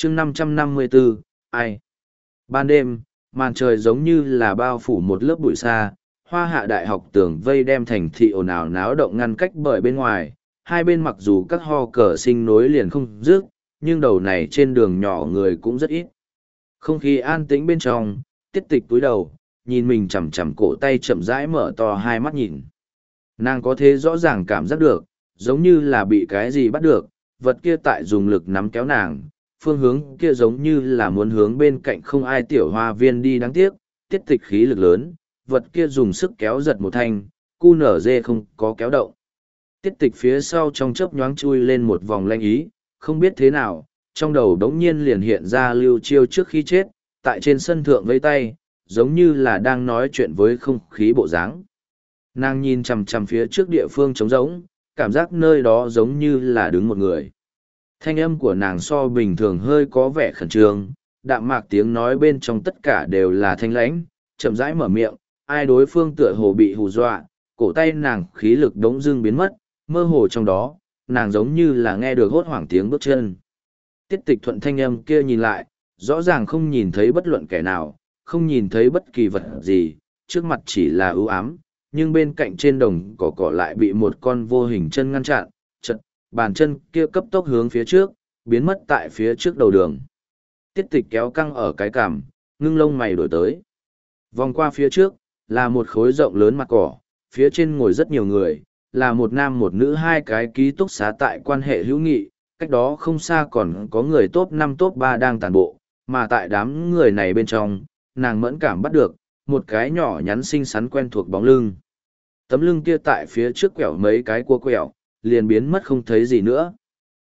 chương 554, ai? Ban đêm, màn trời giống như là bao phủ một lớp bụi sa, Hoa Hạ Đại học tường vây đem thành thị ồn ào náo động ngăn cách bởi bên ngoài, hai bên mặc dù các ho cờ sinh nối liền không dứt, nhưng đầu này trên đường nhỏ người cũng rất ít. Không khí an tĩnh bên trong, Tiết Tịch cúi đầu, nhìn mình chằm chằm cổ tay chậm rãi mở to hai mắt nhìn. Nàng có thể rõ ràng cảm giác được, giống như là bị cái gì bắt được, vật kia tại dùng lực nắm kéo nàng, phương hướng kia giống như là muốn hướng bên cạnh không ai tiểu hoa viên đi. Đáng tiếc, Tiết Tịch khí lực lớn, vật kia dùng sức kéo giật một thanh, cu nở dê không có kéo động. Tiết Tịch phía sau trong chớp nhoáng chui lên một vòng lanh ý, không biết thế nào, trong đầu đống nhiên liền hiện ra Lưu Chiêu trước khi chết, tại trên sân thượng vây tay, giống như là đang nói chuyện với không khí bộ dáng. Nàng nhìn chằm chằm phía trước địa phương trống rỗng, cảm giác nơi đó giống như là đứng một người. Thanh âm của nàng so bình thường hơi có vẻ khẩn trương, đạm mạc tiếng nói bên trong tất cả đều là thanh lãnh, chậm rãi mở miệng, ai đối phương tựa hồ bị hù dọa, cổ tay nàng khí lực đống dưng biến mất, mơ hồ trong đó, nàng giống như là nghe được hốt hoảng tiếng bước chân. Tiết Tịch thuận thanh âm kia nhìn lại, rõ ràng không nhìn thấy bất luận kẻ nào, không nhìn thấy bất kỳ vật gì, trước mặt chỉ là ưu ám, nhưng bên cạnh trên đồng cỏ lại bị một con vô hình chân ngăn chặn, chật, bàn chân kia cấp tốc hướng phía trước, biến mất tại phía trước đầu đường. Tiết Tịch kéo căng ở cái cằm, ngưng lông mày đổi tới. Vòng qua phía trước, là một khối rộng lớn mặt cỏ, phía trên ngồi rất nhiều người, là một nam một nữ hai cái ký túc xá tại quan hệ hữu nghị, cách đó không xa còn có người top 5 top 3 đang tàn bộ, mà tại đám người này bên trong, nàng mẫn cảm bắt được, một cái nhỏ nhắn xinh xắn quen thuộc bóng lưng. Tấm lưng kia tại phía trước quẹo mấy cái cua quẹo, liền biến mất không thấy gì nữa.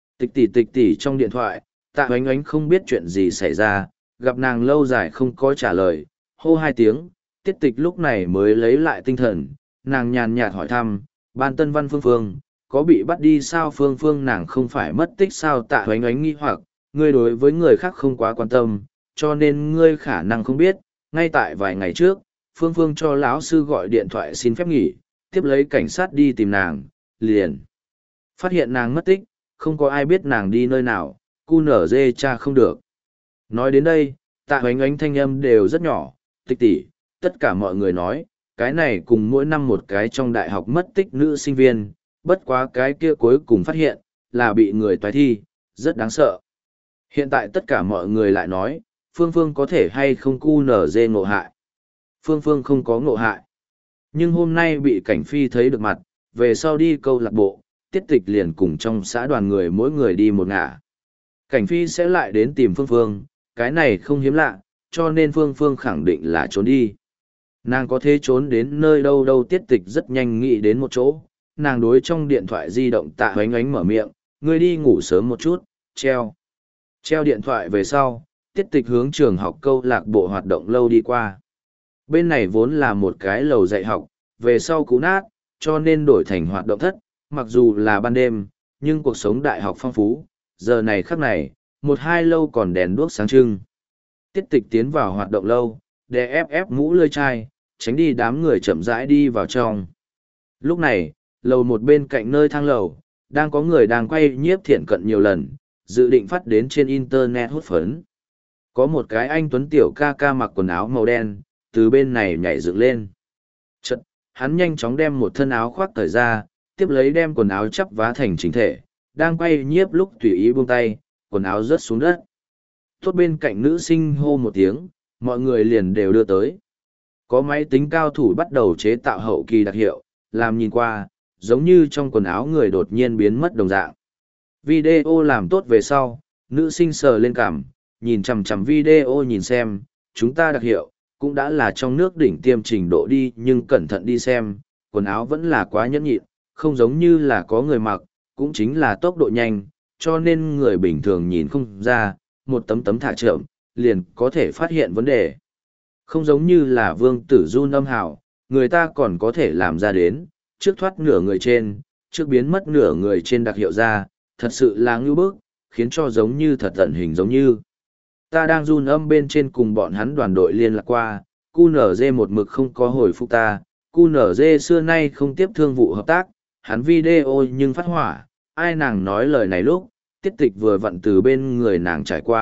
Tịch tỷ trong điện thoại, Tạ Oánh Oánh không biết chuyện gì xảy ra, gặp nàng lâu dài không có trả lời, hô hai tiếng, Tiết Tịch lúc này mới lấy lại tinh thần, nàng nhàn nhạt hỏi thăm, Ban Tân Văn Phương Phương, có bị bắt đi sao? Phương Phương nàng không phải mất tích sao? Tạ Oánh Oánh nghi hoặc, ngươi đối với người khác không quá quan tâm, cho nên ngươi khả năng không biết, ngay tại vài ngày trước, Phương Phương cho lão sư gọi điện thoại xin phép nghỉ, tiếp lấy cảnh sát đi tìm nàng, liền phát hiện nàng mất tích, không có ai biết nàng đi nơi nào, cu nở dê cha không được. Nói đến đây, Tạ Oánh Oánh thanh âm đều rất nhỏ, Tịch tỷ, tất cả mọi người nói, cái này cùng mỗi năm một cái trong đại học mất tích nữ sinh viên, bất quá cái kia cuối cùng phát hiện, là bị người toái thi, rất đáng sợ. Hiện tại tất cả mọi người lại nói, Phương Phương có thể hay không cu nở dê ngộ hại. Phương Phương không có ngộ hại. Nhưng hôm nay bị cảnh phi thấy được mặt, về sau đi câu lạc bộ, Tiết Tịch liền cùng trong xã đoàn người mỗi người đi một ngả. Cảnh phi sẽ lại đến tìm Phương Phương, cái này không hiếm lạ, cho nên Phương Phương khẳng định là trốn đi. Nàng có thể trốn đến nơi đâu đâu. Tiết Tịch rất nhanh nghĩ đến một chỗ, nàng đối trong điện thoại di động Tạ Oánh Oánh mở miệng, ngươi đi ngủ sớm một chút, treo. Treo điện thoại về sau, Tiết Tịch hướng trường học câu lạc bộ hoạt động lâu đi qua. Bên này vốn là một cái lầu dạy học, về sau cũ nát, cho nên đổi thành hoạt động thất, mặc dù là ban đêm, nhưng cuộc sống đại học phong phú, giờ này khắc này, một hai lâu còn đèn đuốc sáng trưng. Tiết Tịch tiến vào hoạt động lâu, để ép mũ lươi chai, tránh đi đám người chậm rãi đi vào trong. Lúc này, lầu một bên cạnh nơi thang lầu, đang có người đang quay nhiếp thiện cận nhiều lần, dự định phát đến trên internet hút phấn. Có một cái anh tuấn tiểu ca ca mặc quần áo màu đen, từ bên này nhảy dựng lên. Chật, hắn nhanh chóng đem một thân áo khoác cởi ra, tiếp lấy đem quần áo chắp vá thành chỉnh thể, đang quay nhiếp lúc tùy ý buông tay, quần áo rớt xuống đất. Tốt bên cạnh nữ sinh hô một tiếng, mọi người liền đều đưa tới. Có máy tính cao thủ bắt đầu chế tạo hậu kỳ đặc hiệu, làm nhìn qua, giống như trong quần áo người đột nhiên biến mất đồng dạng. Video làm tốt về sau, nữ sinh sờ lên cằm, nhìn chằm chằm video nhìn xem, chúng ta đặc hiệu, cũng đã là trong nước đỉnh tiêm trình độ đi, nhưng cẩn thận đi xem, quần áo vẫn là quá nhẫn nhịn, không giống như là có người mặc, cũng chính là tốc độ nhanh, cho nên người bình thường nhìn không ra, một tấm tấm thả chậm, liền có thể phát hiện vấn đề. Không giống như là Vương Tử Jun âm hào, người ta còn có thể làm ra đến, trước thoát nửa người trên, trước biến mất nửa người trên đặc hiệu ra, thật sự là ngưu bức, khiến cho giống như thật tận hình giống như. Ta đang run âm bên trên cùng bọn hắn đoàn đội liên lạc qua, QNZ một mực không có hồi phục ta, QNZ xưa nay không tiếp thương vụ hợp tác, hắn video nhưng phát hỏa, ai nàng nói lời này lúc, Tiết Tịch vừa vặn từ bên người nàng trải qua,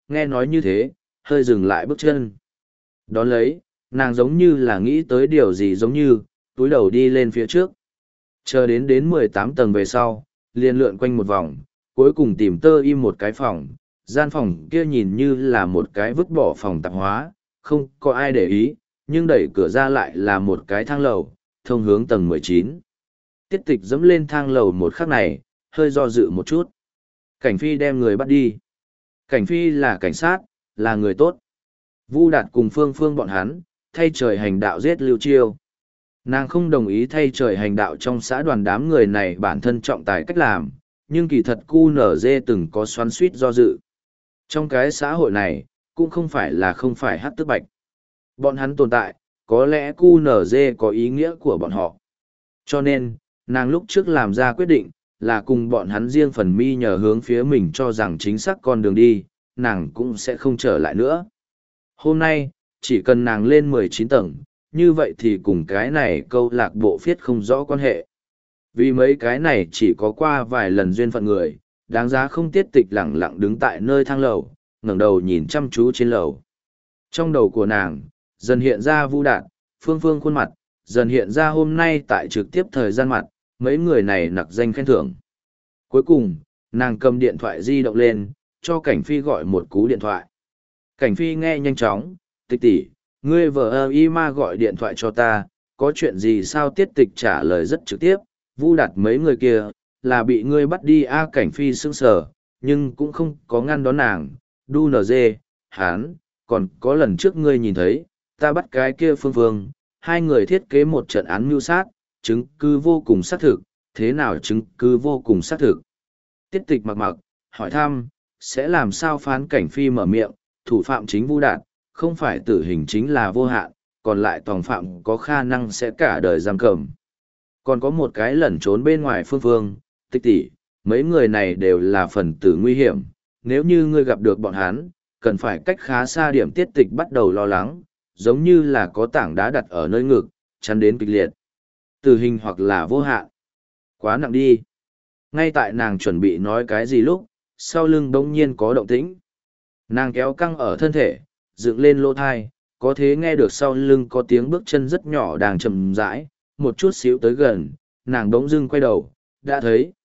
nghe nói như thế, hơi dừng lại bước chân. Đón lấy, nàng giống như là nghĩ tới điều gì giống như, túi đầu đi lên phía trước. Chờ đến 18 tầng về sau, liền lượn quanh một vòng, cuối cùng tìm tơ im một cái phòng. Gian phòng kia nhìn như là một cái vứt bỏ phòng tạp hóa, không có ai để ý, nhưng đẩy cửa ra lại là một cái thang lầu, thông hướng tầng 19. Tiết tịch dẫm lên thang lầu một khắc này, hơi do dự một chút. Cảnh Phi đem người bắt đi. Cảnh Phi là cảnh sát, là người tốt. Vu Đạt cùng Phương Phương bọn hắn, thay trời hành đạo giết Lưu Chiêu. Nàng không đồng ý thay trời hành đạo trong xã đoàn đám người này bản thân trọng tài cách làm, nhưng kỳ thật QNZ từng có xoắn suýt do dự. Trong cái xã hội này, cũng không phải là không phải hắc tức bạch. Bọn hắn tồn tại, có lẽ QNZ có ý nghĩa của bọn họ. Cho nên, nàng lúc trước làm ra quyết định, là cùng bọn hắn riêng phần mi nhờ hướng phía mình cho rằng chính xác con đường đi, nàng cũng sẽ không trở lại nữa. Hôm nay, chỉ cần nàng lên 19 tầng, như vậy thì cùng cái này câu lạc bộ phiết không rõ quan hệ. Vì mấy cái này chỉ có qua vài lần duyên phận người, đáng giá không tiết tịch lẳng lặng đứng tại nơi thang lầu, ngẩng đầu nhìn chăm chú trên lầu. Trong đầu của nàng, dần hiện ra Vu Đạt, Phương Phương khuôn mặt, dần hiện ra hôm nay tại trực tiếp thời gian mặt, mấy người này nặc danh khen thưởng. Cuối cùng, nàng cầm điện thoại di động lên, cho Cảnh Phi gọi một cú điện thoại. Cảnh Phi nghe nhanh chóng, tịch tỷ, ngươi vợ y ma gọi điện thoại cho ta, có chuyện gì sao? Tiết tịch trả lời rất trực tiếp, Vu Đạt mấy người kia, là bị ngươi bắt đi. Cảnh Phi sững sờ, nhưng cũng không có ngăn đón nàng, đu nz, hán, còn có lần trước ngươi nhìn thấy, ta bắt cái kia Phương Phương, hai người thiết kế một trận án mưu sát, chứng cứ vô cùng xác thực, thế nào chứng cứ vô cùng xác thực? Tiết tịch mặc mặc, hỏi thăm, sẽ làm sao phán? Cảnh Phi mở miệng, thủ phạm chính Vu Đạt, không phải tử hình chính là vô hạn, còn lại tòng phạm có khả năng sẽ cả đời giam cầm. Còn có một cái lẩn trốn bên ngoài Phương Phương, tịch tỷ, mấy người này đều là phần tử nguy hiểm, nếu như ngươi gặp được bọn hắn, cần phải cách khá xa điểm. Tiết tịch bắt đầu lo lắng, giống như là có tảng đá đặt ở nơi ngực, chắn đến kịch liệt. Tử hình hoặc là vô hạn. Quá nặng đi. Ngay tại nàng chuẩn bị nói cái gì lúc, sau lưng bỗng nhiên có động tĩnh. Nàng kéo căng ở thân thể, dựng lên lỗ thai, có thế nghe được sau lưng có tiếng bước chân rất nhỏ đang chậm rãi, một chút xíu tới gần, nàng bỗng dưng quay đầu, đã thấy,